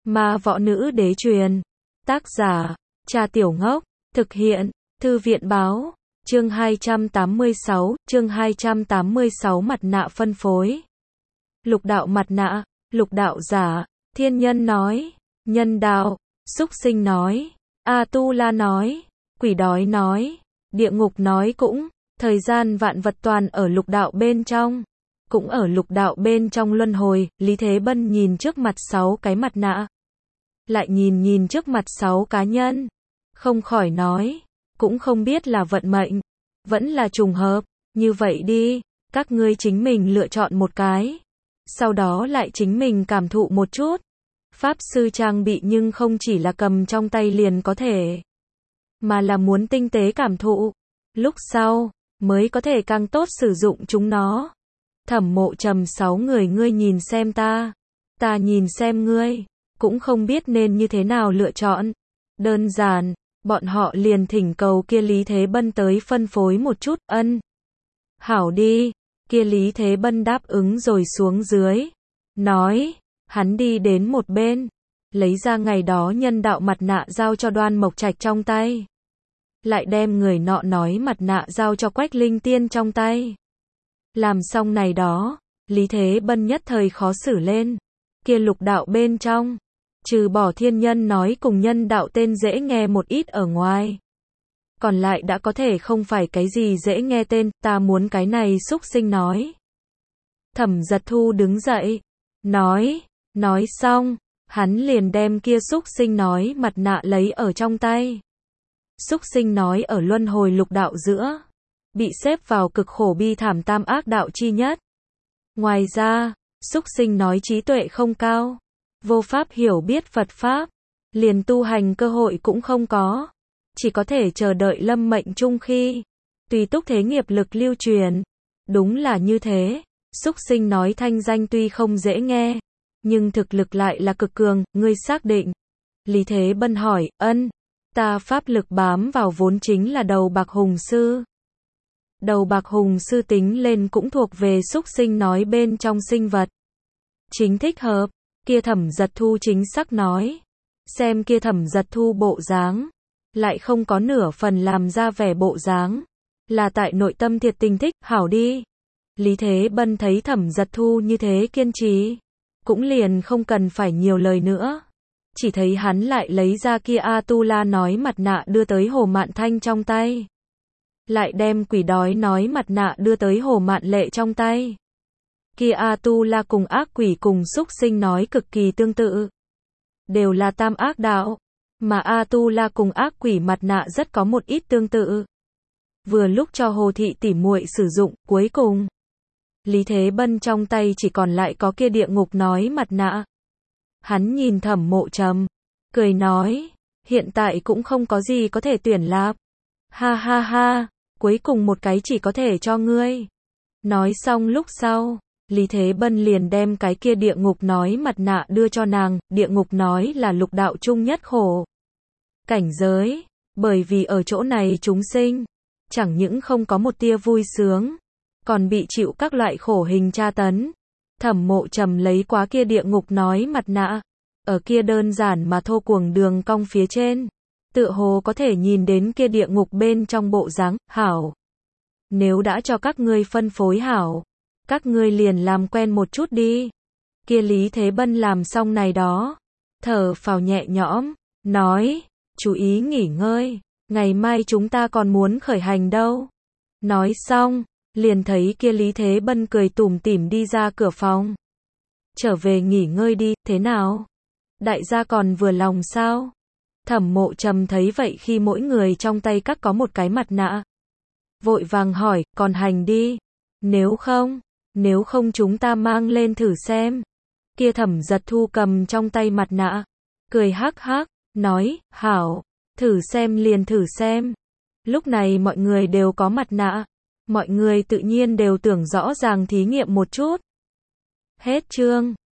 Ma võ nữ đế truyền. Tác giả, Trà Tiểu Ngốc. Thực hiện, Thư viện báo. Chương 286, mặt nạ phân phối. Lục đạo mặt nạ, lục đạo giả, thiên nhân nói, nhân đạo, súc sinh nói, A-tu-la nói, quỷ đói nói, địa ngục nói cũng, thời gian vạn vật toàn ở lục đạo bên trong. Cũng ở lục đạo bên trong luân hồi, Lý Thế Bân nhìn trước mặt 6 cái mặt nạ. Lại nhìn trước mặt 6 cá nhân. Không khỏi nói, cũng không biết là vận mệnh, vẫn là trùng hợp, như vậy đi, các ngươi chính mình lựa chọn một cái. Sau đó lại chính mình cảm thụ một chút. Pháp sư trang bị nhưng không chỉ là cầm trong tay liền có thể, mà là muốn tinh tế cảm thụ. Lúc sau, mới có thể càng tốt sử dụng chúng nó. Thẩm Mộ Trầm 6 người ngươi nhìn xem ta nhìn xem ngươi, cũng không biết nên như thế nào lựa chọn. Đơn giản, bọn họ liền thỉnh cầu kia Lý Thế Bân tới phân phối một chút, ân. Hảo đi, kia Lý Thế Bân đáp ứng rồi xuống dưới. Nói, hắn đi đến một bên, lấy ra ngày đó nhân đạo mặt nạ giao cho Đoan Mộc Trạch trong tay. Lại đem người nọ nói mặt nạ giao cho Quách Linh Tiên trong tay. Làm xong này đó, Lý Thế Bân nhất thời khó xử lên. Kia lục đạo bên trong, trừ bỏ thiên nhân nói cùng nhân đạo tên dễ nghe một ít ở ngoài, còn lại đã có thể không phải cái gì dễ nghe tên, ta muốn cái này súc sinh nói. Thẩm Giật Thu đứng dậy, nói xong, hắn liền đem kia súc sinh nói mặt nạ lấy ở trong tay. Súc sinh nói ở luân hồi lục đạo giữa, bị xếp vào cực khổ bi thảm tam ác đạo chi nhất. Ngoài ra, súc sinh nói trí tuệ không cao, vô pháp hiểu biết Phật Pháp, liền tu hành cơ hội cũng không có, chỉ có thể chờ đợi lâm mệnh chung khi, tùy túc thế nghiệp lực lưu truyền. Đúng là như thế, súc sinh nói thanh danh tuy không dễ nghe, nhưng thực lực lại là cực cường, ngươi xác định. Lý Thế Bân hỏi, ân, ta pháp lực bám vào vốn chính là đầu bạc hùng sư. Đầu bạc hùng sư tính lên cũng thuộc về súc sinh nói bên trong sinh vật. Chính thích hợp, kia Thẩm Giật Thu chính xác nói. Xem kia Thẩm Giật Thu bộ dáng, lại không có nửa phần làm ra vẻ bộ dáng, là tại nội tâm thiệt tình thích, hảo đi. Lý Thế Bân thấy Thẩm Giật Thu như thế kiên trì, cũng liền không cần phải nhiều lời nữa. Chỉ thấy hắn lại lấy ra kia A-tu-la nói mặt nạ đưa tới Hồ Mạn Thanh trong tay. Lại đem quỷ đói nói mặt nạ đưa tới Hồ Mạn Lệ trong tay. Kia A-tu-la cùng ác quỷ cùng súc sinh nói cực kỳ tương tự. Đều là tam ác đạo, mà A-tu-la cùng ác quỷ mặt nạ rất có một ít tương tự. Vừa lúc cho Hồ thị tỉ muội sử dụng, cuối cùng Lý Thế Bân trong tay chỉ còn lại có kia địa ngục nói mặt nạ. Hắn nhìn Thẩm Mộ Trầm, cười nói, hiện tại cũng không có gì có thể tuyển lạp. Ha ha ha, cuối cùng một cái chỉ có thể cho ngươi. Nói xong lúc sau, Lý Thế Bân liền đem cái kia địa ngục nói mặt nạ đưa cho nàng. Địa ngục nói là lục đạo chung nhất khổ cảnh giới, bởi vì ở chỗ này chúng sinh, chẳng những không có một tia vui sướng, còn bị chịu các loại khổ hình tra tấn. Thẩm Mộ Trầm lấy quá kia địa ngục nói mặt nạ, ở kia đơn giản mà thô cuồng đường cong phía trên, tựa hồ có thể nhìn đến kia địa ngục bên trong bộ dáng. Hảo, nếu đã cho các ngươi phân phối hảo, các ngươi liền làm quen một chút đi. Kia Lý Thế Bân làm xong này đó, thở phào nhẹ nhõm, nói, chú ý nghỉ ngơi, ngày mai chúng ta còn muốn khởi hành đâu. Nói xong, liền thấy kia Lý Thế Bân cười tủm tỉm đi ra cửa phòng. Trở về nghỉ ngơi đi, thế nào? Đại gia còn vừa lòng sao? Thẩm Mộ Trầm thấy vậy khi mỗi người trong tay các có một cái mặt nạ. Vội vàng hỏi, còn hành đi. Nếu không chúng ta mang lên thử xem. Kia Thẩm Giật Thu cầm trong tay mặt nạ, cười hắc hắc, nói, hảo, thử xem liền thử xem. Lúc này mọi người đều có mặt nạ, mọi người tự nhiên đều tưởng rõ ràng thí nghiệm một chút. Hết chương.